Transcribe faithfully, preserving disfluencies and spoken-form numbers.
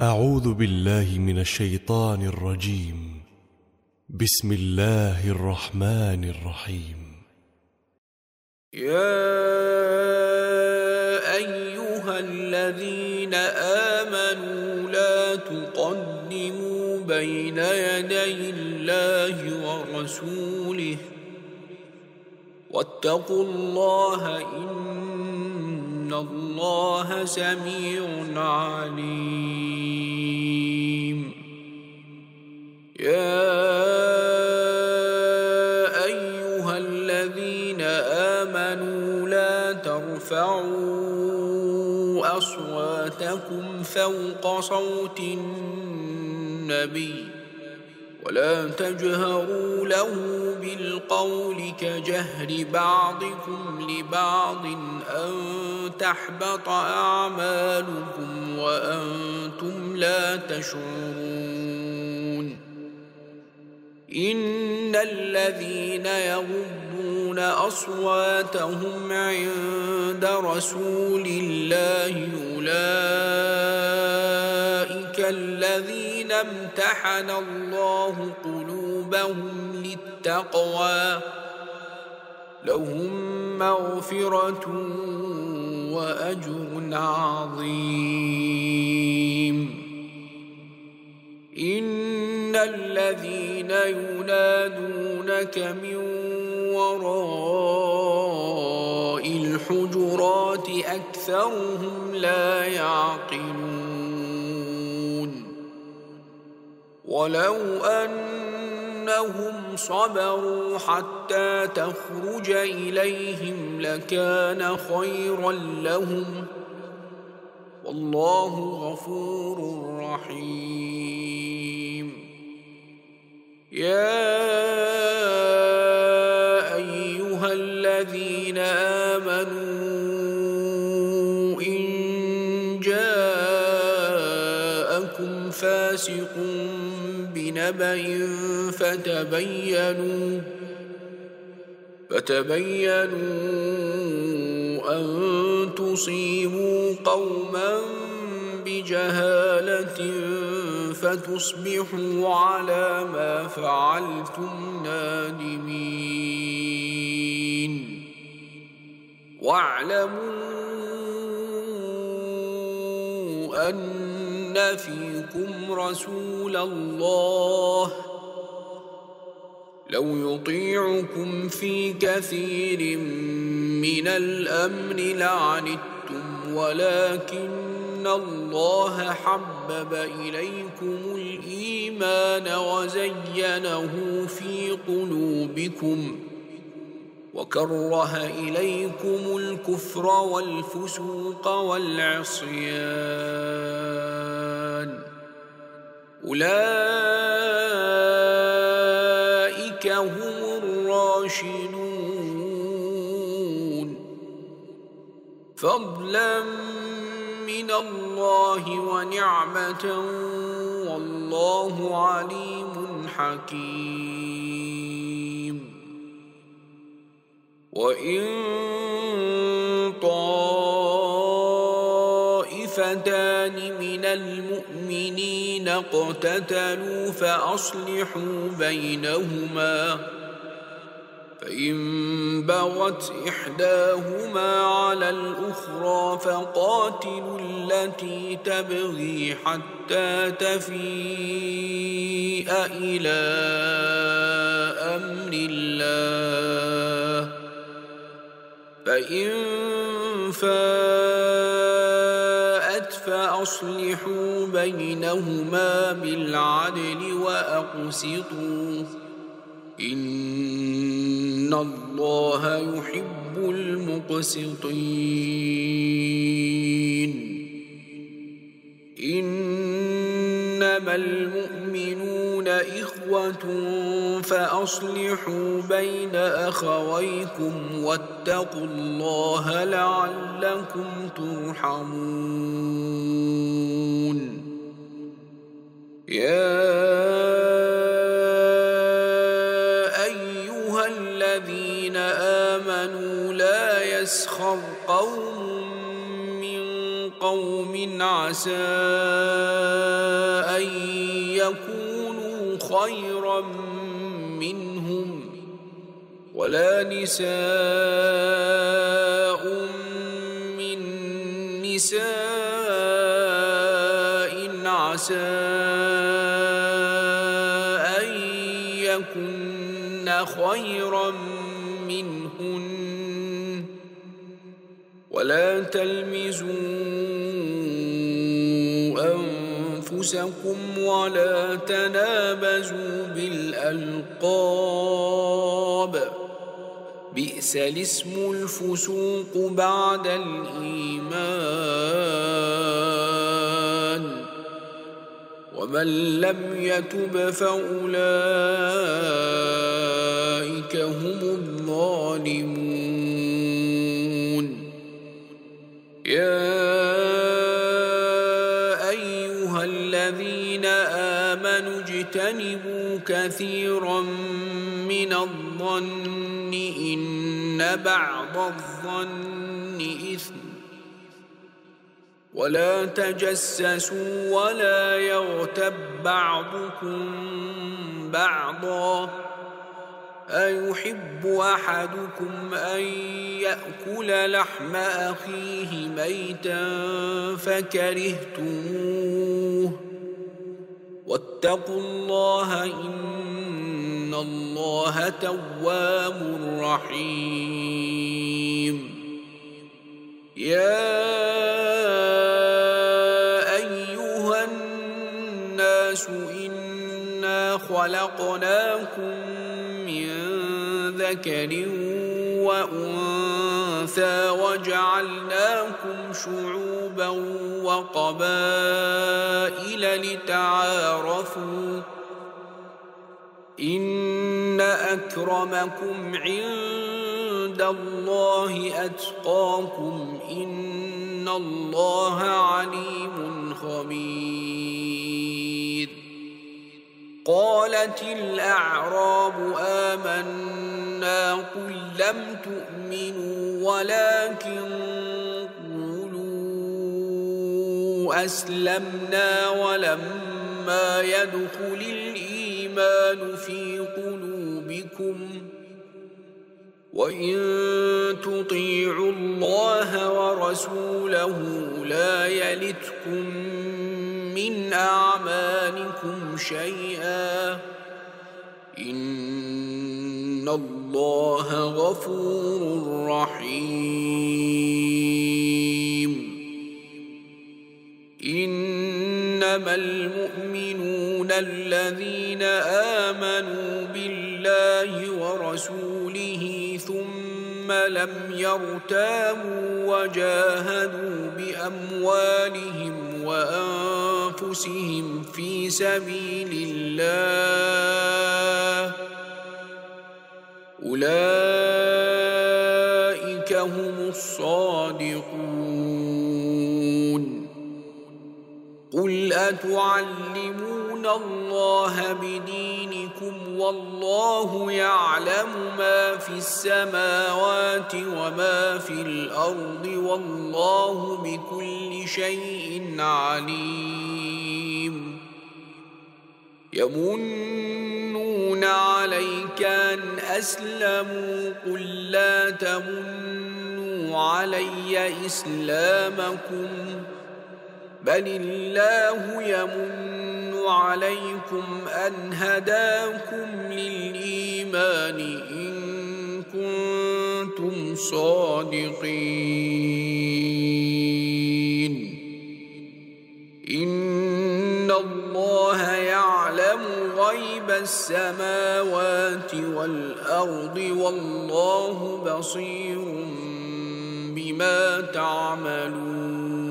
أعوذ بالله من الشيطان الرجيم. بسم الله الرحمن الرحيم. يا أيها الذين آمنوا لا تقدموا بين يدي الله ورسوله واتقوا الله إن الله سميع عليم. يا أيها الذين آمنوا لا ترفعوا أصواتكم فوق صوت النبي ولا تجهروا له بالقول كجهر بعضكم لبعض أن تحبط أعمالكم وأنتم لا تشعرون. إن الذين يغضون أصواتهم عند رسول الله أولئك الذين امتحن الله قلوبهم للتقوى لهم مغفرة وأجر عظيم. إن الذين ينادونك من وراء الحجرات أكثرهم لا يعقلون. ولو أنهم صبروا حتى تخرج إليهم لكان خيرا لهم والله غفور رحيم. يا أيها الذين آمنوا إن جاءكم فاسق بنبأ فتبينوا فتبينوا أن تصيبوا قوما بجهالة فتصبحوا على ما فعلتم نادمين. واعلموا أن فيكم رسول الله لو يطيعكم في كثير من الأمر لعنتم ولكن الله حبب إليكم الإيمان وزينه في قلوبكم وكره إليكم الكفر والفسوق والعصيان أولئك هم الراشدون فضلا من الله ونعمة والله عليم حكيم. وإن طائفتان من المؤمنين اقتتلوا فأصلحوا بينهما فإن بغت إحداهما على الأخرى فقاتلوا التي تبغي حتى تفيء إلى أمر الله فإن فاءت فأصلحوا بينهما بالعدل وأقسطوا إن الله يحب المقسطين. إنما المؤمنون إخوة فأصلحوا بين أخويكم واتقوا الله لعلكم ترحمون. يا الذين آمنوا لا يسخر قوم من قوم عسى يكونوا خيرا منهم ولا نساء من نساء عسى أن يكن خيرا منهن ولا تلمزوا أنفسكم ولا تنابزوا بالألقاب بئس الاسم الفسوق بعد الإيمان ومن لم يتب فأولئك هم الظالمون. يا أيها الذين آمنوا اجتنبوا كثيرا من الظن إن بعض الظن إثم ولا تجسسوا ولا يغتب بعضكم بعضا أيحب أحدكم أن يأكل لحم أخيه ميتا فكرهتموه واتقوا الله إن الله تواب رحيم. يا أيها الناس إنا خلقناكم من ذكر وأنثى وجعلناكم شعوبا وقبائل لتعارفوا إن أكرمكم عند الله أتقاكم إن الله عليم خبير. قالت الأعراب آمنا قل لم تؤمنوا ولكن قولوا أسلمنا ولما يدخل الإيمان في قلوبكم وإن تطيعوا الله ورسوله لا يلتكم من أعمالكم شيئا إن الله غفور رحيم. إنما المؤمنون الذين آمنوا بالله ورسوله ثم لم يرتابوا وجاهدوا بأموالهم وأنفسهم في سبيل الله أولئك هم الصادقون. قل أتعلمون الله بدينكم والله يعلم ما في السماوات وما في الأرض والله بكل شيء عليم. يمنون عليك أن أسلموا قل لا تمنوا علي إسلامكم بل الله يمن عليكم أن هداكم للإيمان إن كنتم صادقين. إن الله يعلم غيب السماوات والأرض والله بصير بما تعملون.